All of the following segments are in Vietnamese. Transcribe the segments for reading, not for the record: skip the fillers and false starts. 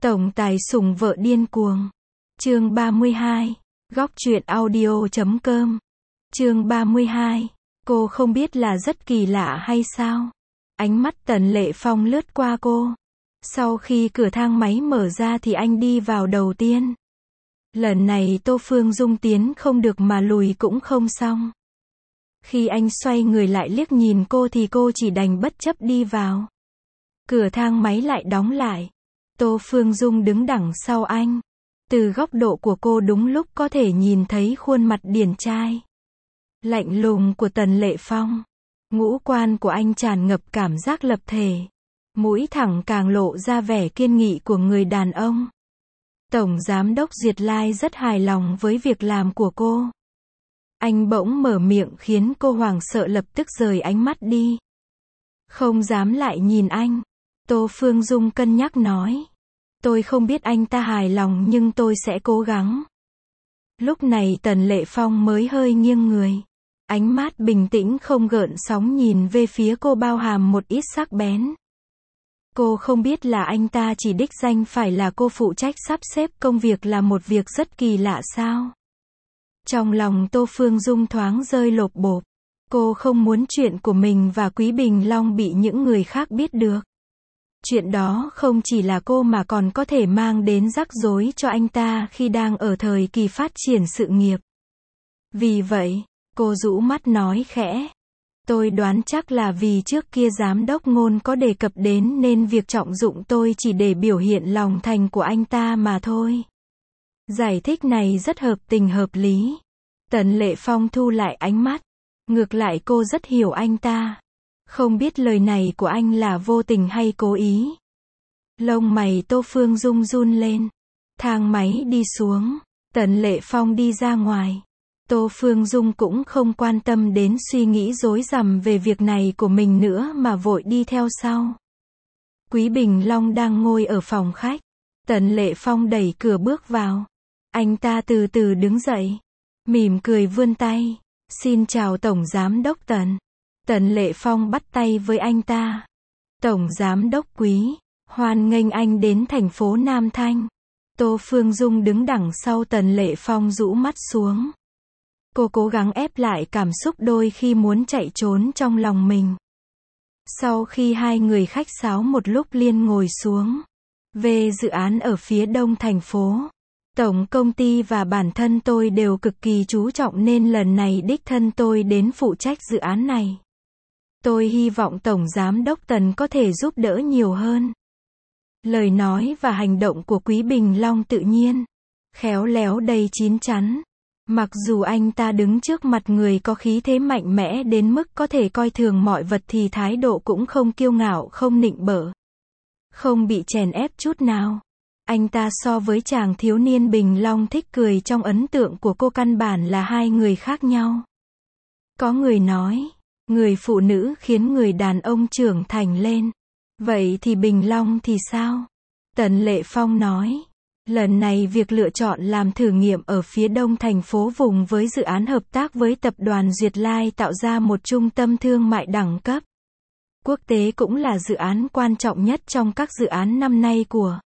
Tổng tài sủng vợ điên cuồng. Chương 32. Góc truyện audio.com. Chương 32. Cô không biết là rất kỳ lạ hay sao? Ánh mắt Tần Lệ Phong lướt qua cô. Sau khi cửa thang máy mở ra thì anh đi vào đầu tiên. Lần này Tô Phương Dung tiến không được mà lùi cũng không xong. Khi anh xoay người lại liếc nhìn cô thì cô chỉ đành bất chấp đi vào. Cửa thang máy lại đóng lại. Tô Phương Dung đứng đằng sau anh. Từ góc độ của cô đúng lúc có thể nhìn thấy khuôn mặt điển trai, lạnh lùng của Tần Lệ Phong. Ngũ quan của anh tràn ngập cảm giác lập thể. Mũi thẳng càng lộ ra vẻ kiên nghị của người đàn ông. Tổng Giám đốc Duyệt Lai rất hài lòng với việc làm của cô. Anh bỗng mở miệng khiến cô hoảng sợ lập tức rời ánh mắt đi. Không dám lại nhìn anh. Tô Phương Dung cân nhắc nói. Tôi không biết anh ta hài lòng nhưng tôi sẽ cố gắng. Lúc này Tần Lệ Phong mới hơi nghiêng người. Ánh mắt bình tĩnh không gợn sóng nhìn về phía cô bao hàm một ít sắc bén. Cô không biết là anh ta chỉ đích danh phải là cô phụ trách sắp xếp công việc là một việc rất kỳ lạ sao? Trong lòng Tô Phương Dung thoáng rơi lột bột. Cô không muốn chuyện của mình và Quý Bình Long bị những người khác biết được. Chuyện đó không chỉ là cô mà còn có thể mang đến rắc rối cho anh ta khi đang ở thời kỳ phát triển sự nghiệp. Vì vậy, cô rũ mắt nói khẽ. Tôi đoán chắc là vì trước kia giám đốc Ngôn có đề cập đến nên việc trọng dụng tôi chỉ để biểu hiện lòng thành của anh ta mà thôi. Giải thích này rất hợp tình hợp lý. Tần Lệ Phong thu lại ánh mắt. Ngược lại cô rất hiểu anh ta. Không biết lời này của anh là vô tình hay cố ý. Lông mày Tô Phương Dung run lên. Thang máy đi xuống. Tần Lệ Phong đi ra ngoài. Tô Phương Dung cũng không quan tâm đến suy nghĩ rối rắm về việc này của mình nữa mà vội đi theo sau. Quý Bình Long đang ngồi ở phòng khách. Tần Lệ Phong đẩy cửa bước vào. Anh ta từ từ đứng dậy. Mỉm cười vươn tay. Xin chào Tổng Giám đốc Tần. Tần Lệ Phong bắt tay với anh ta. Tổng Giám đốc Quý, hoan nghênh anh đến thành phố Nam Thanh. Tô Phương Dung đứng đằng sau Tần Lệ Phong rũ mắt xuống. Cô cố gắng ép lại cảm xúc đôi khi muốn chạy trốn trong lòng mình. Sau khi hai người khách sáo một lúc liền ngồi xuống. Về dự án ở phía đông thành phố. Tổng công ty và bản thân tôi đều cực kỳ chú trọng nên lần này đích thân tôi đến phụ trách dự án này. Tôi hy vọng Tổng Giám đốc Tần có thể giúp đỡ nhiều hơn. Lời nói và hành động của Quý Bình Long tự nhiên, khéo léo đầy chín chắn. Mặc dù anh ta đứng trước mặt người có khí thế mạnh mẽ đến mức có thể coi thường mọi vật thì thái độ cũng không kiêu ngạo không nịnh bợ. Không bị chèn ép chút nào. Anh ta so với chàng thiếu niên Bình Long thích cười trong ấn tượng của cô căn bản là hai người khác nhau. Có người nói, người phụ nữ khiến người đàn ông trưởng thành lên. Vậy thì Bình Long thì sao? Tần Lệ Phong nói. Lần này việc lựa chọn làm thử nghiệm ở phía đông thành phố vùng với dự án hợp tác với tập đoàn Duyệt Lai tạo ra một trung tâm thương mại đẳng cấp. Quốc tế cũng là dự án quan trọng nhất trong các dự án năm nay của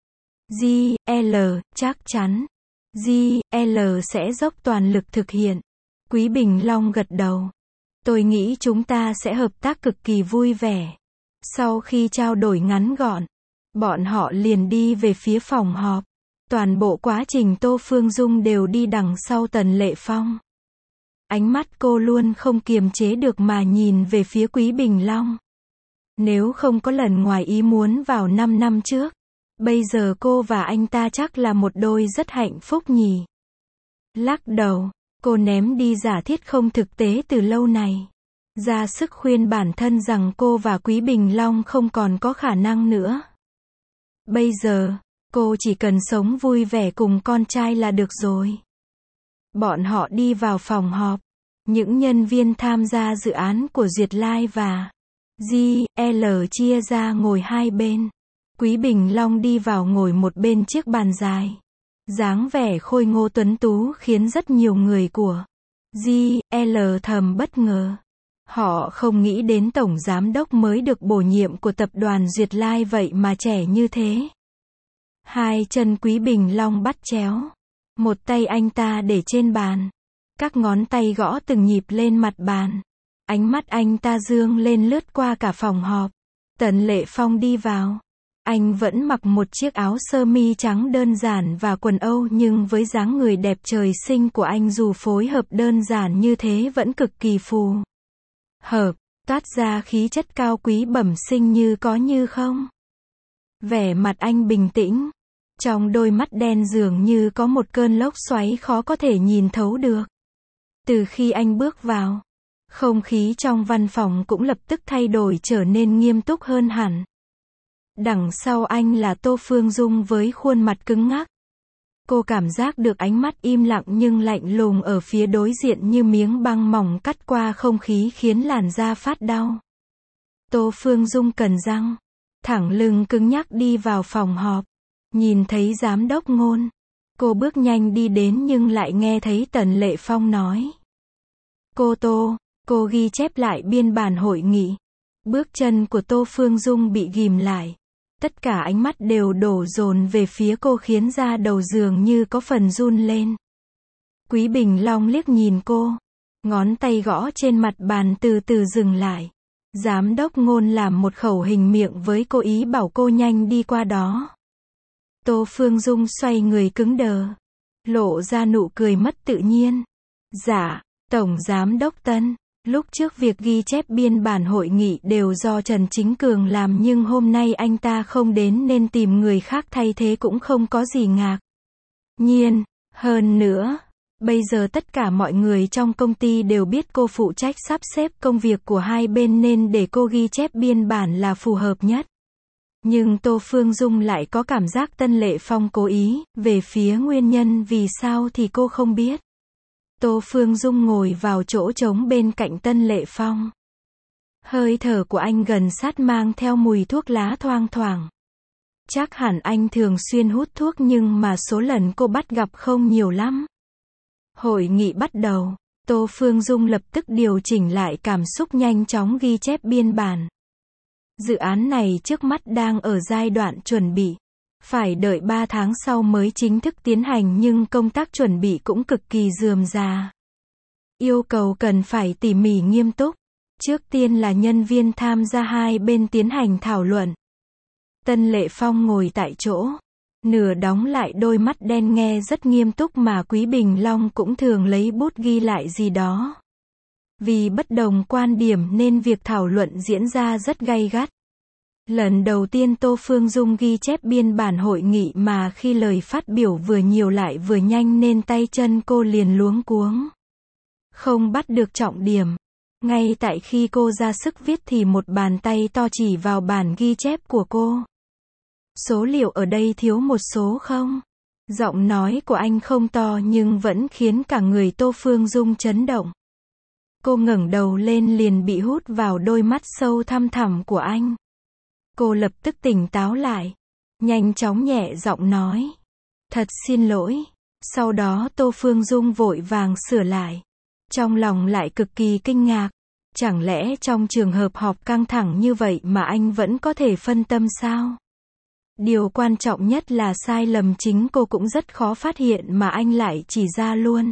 GL, chắc chắn. GL sẽ dốc toàn lực thực hiện. Quý Bình Long gật đầu. Tôi nghĩ chúng ta sẽ hợp tác cực kỳ vui vẻ. Sau khi trao đổi ngắn gọn, bọn họ liền đi về phía phòng họp. Toàn bộ quá trình Tô Phương Dung đều đi đằng sau Tần Lệ Phong. Ánh mắt cô luôn không kiềm chế được mà nhìn về phía Quý Bình Long. Nếu không có lần ngoài ý muốn vào 5 năm trước, bây giờ cô và anh ta chắc là một đôi rất hạnh phúc nhỉ. Lắc đầu, cô ném đi giả thiết không thực tế từ lâu này. Ra sức khuyên bản thân rằng cô và Quý Bình Long không còn có khả năng nữa. Bây giờ, cô chỉ cần sống vui vẻ cùng con trai là được rồi. Bọn họ đi vào phòng họp. Những nhân viên tham gia dự án của Duyệt Lai và GL chia ra ngồi hai bên. Quý Bình Long đi vào ngồi một bên chiếc bàn dài. Dáng vẻ khôi ngô tuấn tú khiến rất nhiều người của GL thầm bất ngờ. Họ không nghĩ đến tổng giám đốc mới được bổ nhiệm của tập đoàn Duyệt Lai vậy mà trẻ như thế. Hai chân Quý Bình Long bắt chéo. Một tay anh ta để trên bàn. Các ngón tay gõ từng nhịp lên mặt bàn. Ánh mắt anh ta dương lên lướt qua cả phòng họp. Tần Lệ Phong đi vào. Anh vẫn mặc một chiếc áo sơ mi trắng đơn giản và quần Âu, nhưng với dáng người đẹp trời sinh của anh dù phối hợp đơn giản như thế vẫn cực kỳ phù hợp, toát ra khí chất cao quý bẩm sinh như có như không. Vẻ mặt anh bình tĩnh. Trong đôi mắt đen dường như có một cơn lốc xoáy khó có thể nhìn thấu được. Từ khi anh bước vào, không khí trong văn phòng cũng lập tức thay đổi trở nên nghiêm túc hơn hẳn. Đằng sau anh là Tô Phương Dung với khuôn mặt cứng ngắc. Cô cảm giác được ánh mắt im lặng nhưng lạnh lùng ở phía đối diện như miếng băng mỏng cắt qua không khí khiến làn da phát đau. Tô Phương Dung cắn răng, thẳng lưng cứng nhắc đi vào phòng họp. Nhìn thấy giám đốc Ngôn, cô bước nhanh đi đến nhưng lại nghe thấy Tần Lệ Phong nói. Cô ghi chép lại biên bản hội nghị. Bước chân của Tô Phương Dung bị ghim lại. Tất cả ánh mắt đều đổ dồn về phía cô khiến da đầu dường như có phần run lên. Quý Bình Long liếc nhìn cô. Ngón tay gõ trên mặt bàn từ từ dừng lại. Giám đốc Ngôn làm một khẩu hình miệng với cô ý bảo cô nhanh đi qua đó. Tô Phương Dung xoay người cứng đờ. Lộ ra nụ cười mất tự nhiên. Dạ, Tổng Giám đốc Tân. Lúc trước việc ghi chép biên bản hội nghị đều do Trần Chính Cường làm nhưng hôm nay anh ta không đến nên tìm người khác thay thế cũng không có gì ngạc nhiên. Hơn nữa, bây giờ tất cả mọi người trong công ty đều biết cô phụ trách sắp xếp công việc của hai bên nên để cô ghi chép biên bản là phù hợp nhất. Nhưng Tô Phương Dung lại có cảm giác Tân Lệ Phong cố ý, về phía nguyên nhân vì sao thì cô không biết. Tô Phương Dung ngồi vào chỗ trống bên cạnh Tân Lệ Phong. Hơi thở của anh gần sát mang theo mùi thuốc lá thoang thoảng. Chắc hẳn anh thường xuyên hút thuốc nhưng mà số lần cô bắt gặp không nhiều lắm. Hội nghị bắt đầu, Tô Phương Dung lập tức điều chỉnh lại cảm xúc nhanh chóng ghi chép biên bản. Dự án này trước mắt đang ở giai đoạn chuẩn bị. Phải đợi 3 tháng sau mới chính thức tiến hành nhưng công tác chuẩn bị cũng cực kỳ rườm rà. Yêu cầu cần phải tỉ mỉ nghiêm túc. Trước tiên là nhân viên tham gia hai bên tiến hành thảo luận. Tân Lệ Phong ngồi tại chỗ. Nửa đóng lại đôi mắt đen nghe rất nghiêm túc mà Quý Bình Long cũng thường lấy bút ghi lại gì đó. Vì bất đồng quan điểm nên việc thảo luận diễn ra rất gay gắt. Lần đầu tiên Tô Phương Dung ghi chép biên bản hội nghị mà khi lời phát biểu vừa nhiều lại vừa nhanh nên tay chân cô liền luống cuống. Không bắt được trọng điểm. Ngay tại khi cô ra sức viết thì một bàn tay to chỉ vào bản ghi chép của cô. Số liệu ở đây thiếu một số không? Giọng nói của anh không to nhưng vẫn khiến cả người Tô Phương Dung chấn động. Cô ngẩng đầu lên liền bị hút vào đôi mắt sâu thăm thẳm của anh. Cô lập tức tỉnh táo lại. Nhanh chóng nhẹ giọng nói. Thật xin lỗi. Sau đó Tô Phương Dung vội vàng sửa lại. Trong lòng lại cực kỳ kinh ngạc. Chẳng lẽ trong trường hợp họp căng thẳng như vậy mà anh vẫn có thể phân tâm sao? Điều quan trọng nhất là sai lầm chính cô cũng rất khó phát hiện mà anh lại chỉ ra luôn.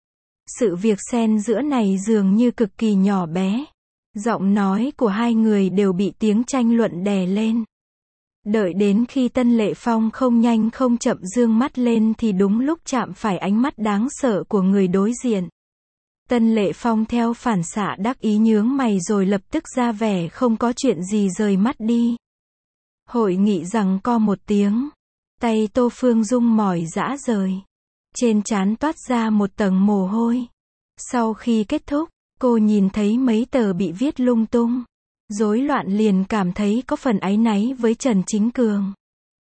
Sự việc xen giữa này dường như cực kỳ nhỏ bé. Giọng nói của hai người đều bị tiếng tranh luận đè lên. Đợi đến khi Tân Lệ Phong không nhanh không chậm dương mắt lên thì đúng lúc chạm phải ánh mắt đáng sợ của người đối diện. Tân Lệ Phong theo phản xạ đắc ý nhướng mày rồi lập tức ra vẻ không có chuyện gì rời mắt đi. Hội nghị giằng co một tiếng. Tay Tô Phương Dung mỏi rã rời. Trên trán toát ra một tầng mồ hôi. Sau khi kết thúc, cô nhìn thấy mấy tờ bị viết lung tung. Rối loạn liền cảm thấy có phần áy náy với Trần Chính Cường.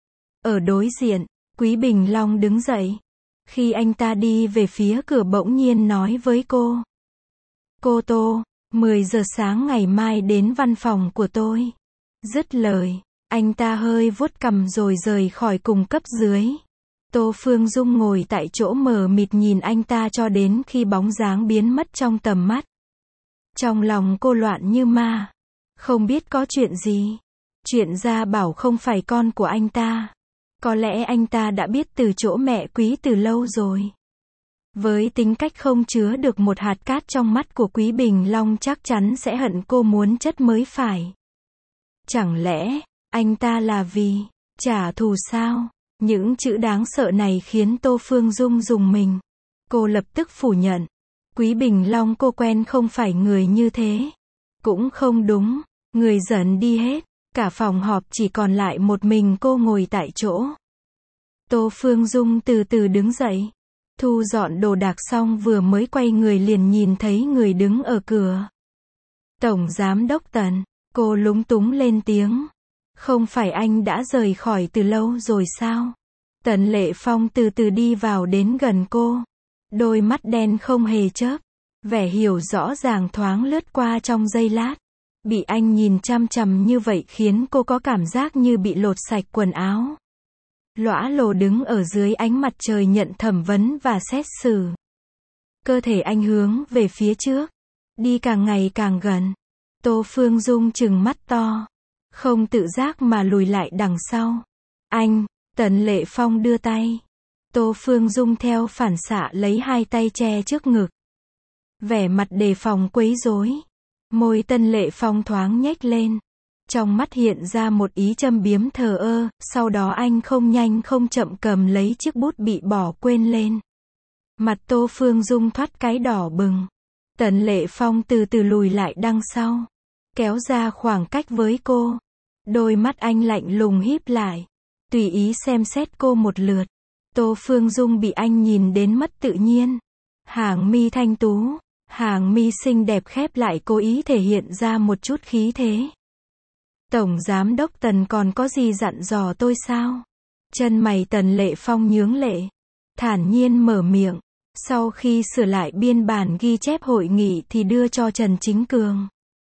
Ở đối diện, Quý Bình Long đứng dậy. Khi anh ta đi về phía cửa bỗng nhiên nói với cô. Cô Tô, 10 giờ sáng ngày mai đến văn phòng của tôi. Dứt lời, anh ta hơi vuốt cằm rồi rời khỏi cùng cấp dưới. Tô Phương Dung ngồi tại chỗ mờ mịt nhìn anh ta cho đến khi bóng dáng biến mất trong tầm mắt. Trong lòng cô loạn như ma. Không biết có chuyện gì. Chuyện ra bảo không phải con của anh ta. Có lẽ anh ta đã biết từ chỗ mẹ Quý từ lâu rồi. Với tính cách không chứa được một hạt cát trong mắt của Quý Bình Long chắc chắn sẽ hận cô muốn chết mới phải. Chẳng lẽ, anh ta là vì trả thù sao? Những chữ đáng sợ này khiến Tô Phương Dung rùng mình. Cô lập tức phủ nhận. Quý Bình Long cô quen không phải người như thế. Cũng không đúng. Người dần đi hết. Cả phòng họp chỉ còn lại một mình cô ngồi tại chỗ. Tô Phương Dung từ từ đứng dậy. Thu dọn đồ đạc xong vừa mới quay người liền nhìn thấy người đứng ở cửa. Tổng Giám đốc Tần. Cô lúng túng lên tiếng. Không phải anh đã rời khỏi từ lâu rồi sao? Tần Lệ Phong từ từ đi vào đến gần cô. Đôi mắt đen không hề chớp. Vẻ hiểu rõ ràng thoáng lướt qua trong giây lát. Bị anh nhìn chăm chằm như vậy khiến cô có cảm giác như bị lột sạch quần áo. Lõa lồ đứng ở dưới ánh mặt trời nhận thẩm vấn và xét xử. Cơ thể anh hướng về phía trước. Đi càng ngày càng gần. Tô Phương Dung trừng mắt to. Không tự giác mà lùi lại đằng sau. Anh, Tần Lệ Phong đưa tay. Tô Phương Dung theo phản xạ lấy hai tay che trước ngực. Vẻ mặt đề phòng quấy rối. Môi Tần Lệ Phong thoáng nhếch lên. Trong mắt hiện ra một ý châm biếm thờ ơ, sau đó anh không nhanh không chậm cầm lấy chiếc bút bị bỏ quên lên. Mặt Tô Phương Dung thoát cái đỏ bừng. Tần Lệ Phong từ từ lùi lại đằng sau. Kéo ra khoảng cách với cô. Đôi mắt anh lạnh lùng híp lại. Tùy ý xem xét cô một lượt. Tô Phương Dung bị anh nhìn đến mất tự nhiên. Hàng mi thanh tú. Hàng mi xinh đẹp khép lại cố ý thể hiện ra một chút khí thế. Tổng Giám đốc Tần còn có gì dặn dò tôi sao? Chân mày Tần Lệ Phong nhướng lệ. Thản nhiên mở miệng. Sau khi sửa lại biên bản ghi chép hội nghị thì đưa cho Trần Chính Cường.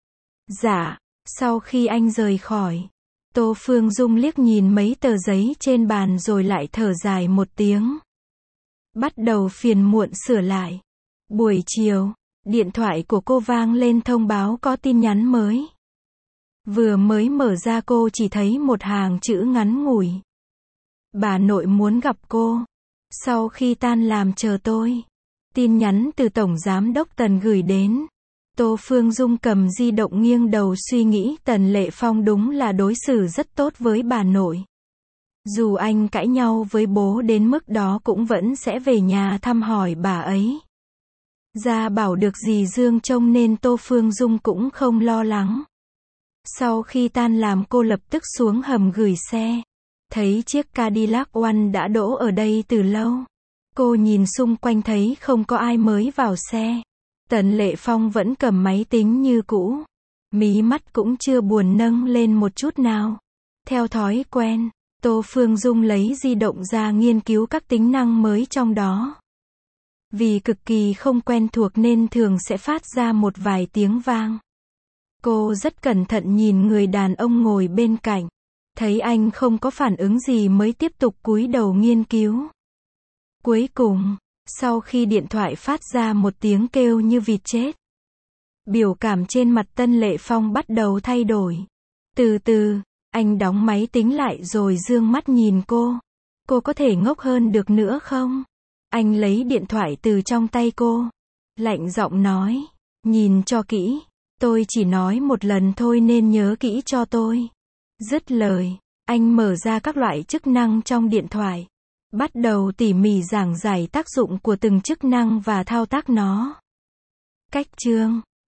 Dạ, sau khi anh rời khỏi. Tô Phương Dung liếc nhìn mấy tờ giấy trên bàn rồi lại thở dài một tiếng. Bắt đầu phiền muộn sửa lại. Buổi chiều, điện thoại của cô vang lên thông báo có tin nhắn mới. Vừa mới mở ra cô chỉ thấy một hàng chữ ngắn ngủi. Bà nội muốn gặp cô. Sau khi tan làm chờ tôi. Tin nhắn từ Tổng Giám đốc Tần gửi đến. Tô Phương Dung cầm di động nghiêng đầu suy nghĩ Tần Lệ Phong đúng là đối xử rất tốt với bà nội. Dù anh cãi nhau với bố đến mức đó cũng vẫn sẽ về nhà thăm hỏi bà ấy. Gia Bảo được dì Dương trông nên Tô Phương Dung cũng không lo lắng. Sau khi tan làm cô lập tức xuống hầm gửi xe. Thấy chiếc Cadillac One đã đỗ ở đây từ lâu. Cô nhìn xung quanh thấy không có ai mới vào xe. Tần Lệ Phong vẫn cầm máy tính như cũ. Mí mắt cũng chưa buồn nâng lên một chút nào. Theo thói quen, Tô Phương Dung lấy di động ra nghiên cứu các tính năng mới trong đó. Vì cực kỳ không quen thuộc nên thường sẽ phát ra một vài tiếng vang. Cô rất cẩn thận nhìn người đàn ông ngồi bên cạnh. Thấy anh không có phản ứng gì mới tiếp tục cúi đầu nghiên cứu. Cuối cùng, sau khi điện thoại phát ra một tiếng kêu như vịt chết. Biểu cảm trên mặt Tân Lệ Phong bắt đầu thay đổi. Từ từ, anh đóng máy tính lại rồi dương mắt nhìn cô. Cô có thể ngốc hơn được nữa không? Anh lấy điện thoại từ trong tay cô. Lạnh giọng nói, nhìn cho kỹ. Tôi chỉ nói một lần thôi nên nhớ kỹ cho tôi. Dứt lời, anh mở ra các loại chức năng trong điện thoại. Bắt đầu tỉ mỉ giảng giải tác dụng của từng chức năng và thao tác nó. Cách chương